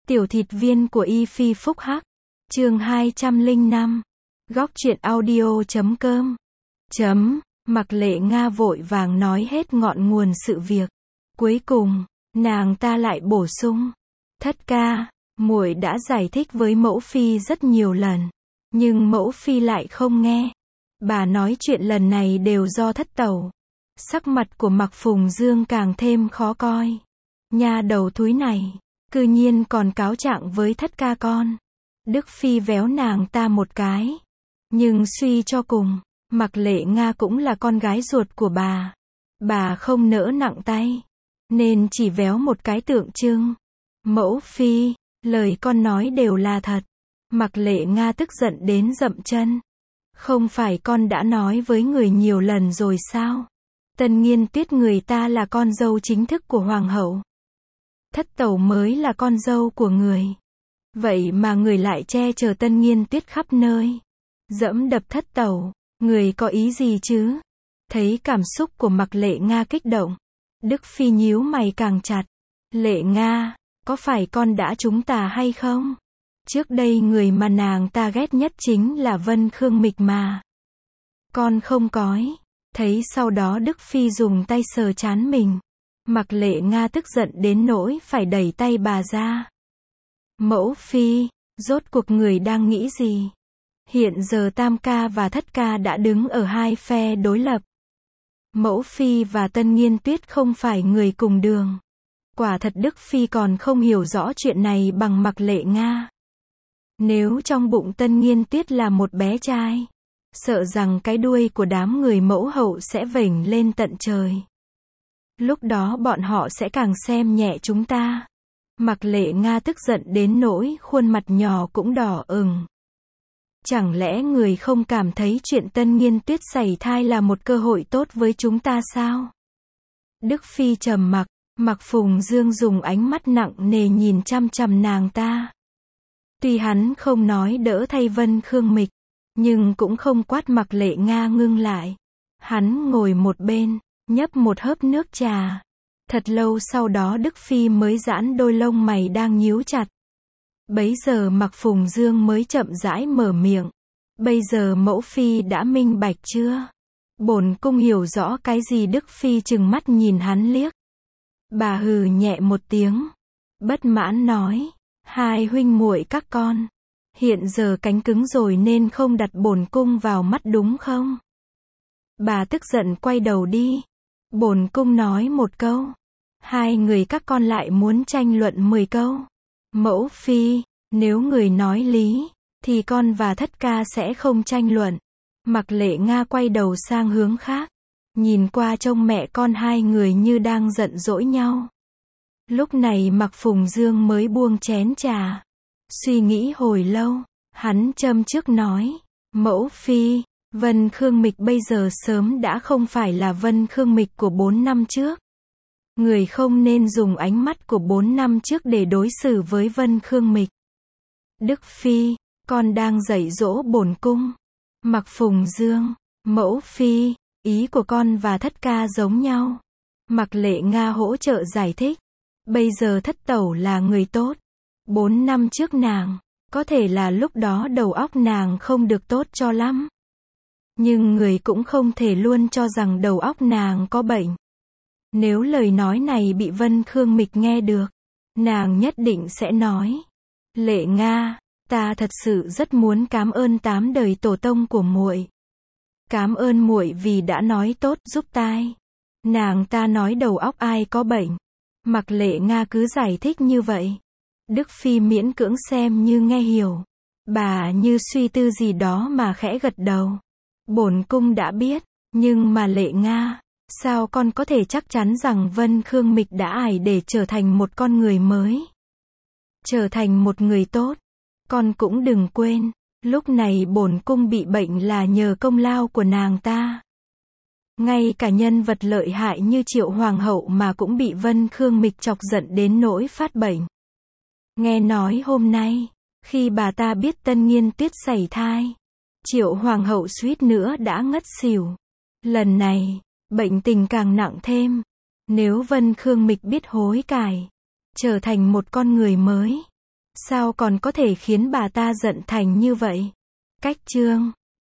Tiểu thịt viên của Y Phi Phúc Hắc. Chương 205. Góc truyện audio.com. Mặc Lệ Nga vội vàng nói hết ngọn nguồn sự việc. Cuối cùng, nàng ta lại bổ sung. Thất ca, muội đã giải thích với mẫu phi rất nhiều lần. Nhưng mẫu phi lại không nghe. Bà nói chuyện lần này đều do thất tẩu. Sắc mặt của Mặc Phùng Dương càng thêm khó coi. Nha đầu thúi này, cư nhiên còn cáo trạng với thất ca con. Đức Phi véo nàng ta một cái. Nhưng suy cho cùng, Mặc Lệ Nga cũng là con gái ruột của bà. Bà không nỡ nặng tay, nên chỉ véo một cái tượng trưng. Mẫu phi, lời con nói đều là thật. Mặc Lệ Nga tức giận đến dậm chân. Không phải con đã nói với người nhiều lần rồi sao? Tân Nghiên Tuyết người ta là con dâu chính thức của hoàng hậu. Thất tẩu mới là con dâu của người. Vậy mà người lại che chở Tân Nghiên Tuyết khắp nơi. Dẫm đập thất tẩu, người có ý gì chứ? Thấy cảm xúc của Mặc Lệ Nga kích động, Đức Phi nhíu mày càng chặt. Lệ Nga, có phải con đã trúng tà hay không? Trước đây người mà nàng ta ghét nhất chính là Vân Khương Mịch mà. Con không cói. Thấy sau đó Đức Phi dùng tay sờ trán mình. Mặc Lệ Nga tức giận đến nỗi phải đẩy tay bà ra. Mẫu phi, rốt cuộc người đang nghĩ gì? Hiện giờ Tam ca và Thất ca đã đứng ở hai phe đối lập. Mẫu phi và Tân Nghiên Tuyết không phải người cùng đường. Quả thật Đức Phi còn không hiểu rõ chuyện này bằng Mặc Lệ Nga. Nếu trong bụng Tân Nghiên Tuyết là một bé trai, sợ rằng cái đuôi của đám người mẫu hậu sẽ vểnh lên tận trời. Lúc đó bọn họ sẽ càng xem nhẹ chúng ta. Mặc Lệ Nga tức giận đến nỗi khuôn mặt nhỏ cũng đỏ ửng. Chẳng lẽ người không cảm thấy chuyện Tân Nghiên Tuyết sảy thai là một cơ hội tốt với chúng ta sao? Đức Phi trầm mặc, Mặc Phùng Dương dùng ánh mắt nặng nề nhìn chăm chăm nàng ta. Tuy hắn không nói đỡ thay Vân Khương Mịch, nhưng cũng không quát Mặc Lệ Nga ngưng lại. Hắn ngồi một bên, nhấp một hớp nước trà. Thật lâu sau đó Đức Phi mới giãn đôi lông mày đang nhíu chặt. Bấy giờ Mặc Phùng Dương mới chậm rãi mở miệng. Bây giờ mẫu phi đã minh bạch chưa? Bổn cung hiểu rõ cái gì? Đức Phi trừng mắt nhìn hắn liếc. Bà hừ nhẹ một tiếng, bất mãn nói, hai huynh muội các con, hiện giờ cánh cứng rồi nên không đặt bổn cung vào mắt đúng không? Bà tức giận quay đầu đi. Bổn cung nói một câu, hai người các con lại muốn tranh luận 10 câu. Mẫu phi, nếu người nói lý, thì con và Thất ca sẽ không tranh luận. Mặc Lệ Nga quay đầu sang hướng khác, nhìn qua trông mẹ con hai người như đang giận dỗi nhau. Lúc này Mặc Phùng Dương mới buông chén trà. Suy nghĩ hồi lâu, hắn châm trước nói, mẫu phi, Vân Khương Mịch bây giờ sớm đã không phải là Vân Khương Mịch của 4 năm trước. Người không nên dùng ánh mắt của 4 năm trước để đối xử với Vân Khương Mịch. Đức Phi, con đang dạy dỗ bổn cung. Mặc Phùng Dương, mẫu phi, ý của con và Thất ca giống nhau. Mặc Lệ Nga hỗ trợ giải thích. Bây giờ thất tẩu là người tốt. 4 năm trước nàng, có thể là lúc đó đầu óc nàng không được tốt cho lắm. Nhưng người cũng không thể luôn cho rằng đầu óc nàng có bệnh. Nếu lời nói này bị Vân Khương Mịch nghe được, nàng nhất định sẽ nói. Lệ Nga, ta thật sự rất muốn cảm ơn 8 đời tổ tông của muội. Cảm ơn muội vì đã nói tốt giúp tai. Nàng ta nói đầu óc ai có bệnh. Mặc Lệ Nga cứ giải thích như vậy. Đức Phi miễn cưỡng xem như nghe hiểu. Bà như suy tư gì đó mà khẽ gật đầu. Bổn cung đã biết, nhưng mà Lệ Nga, sao con có thể chắc chắn rằng Vân Khương Mịch đã ải để trở thành một con người mới? Trở thành một người tốt. Con cũng đừng quên, lúc này bổn cung bị bệnh là nhờ công lao của nàng ta. Ngay cả nhân vật lợi hại như Triệu Hoàng hậu mà cũng bị Vân Khương Mịch chọc giận đến nỗi phát bệnh. Nghe nói hôm nay, khi bà ta biết Tân Nghiên Tuyết sảy thai, Triệu Hoàng hậu suýt nữa đã ngất xỉu. Lần này, bệnh tình càng nặng thêm. Nếu Vân Khương Mịch biết hối cải, trở thành một con người mới, Sao còn có thể khiến bà ta giận thành như vậy? Cách chương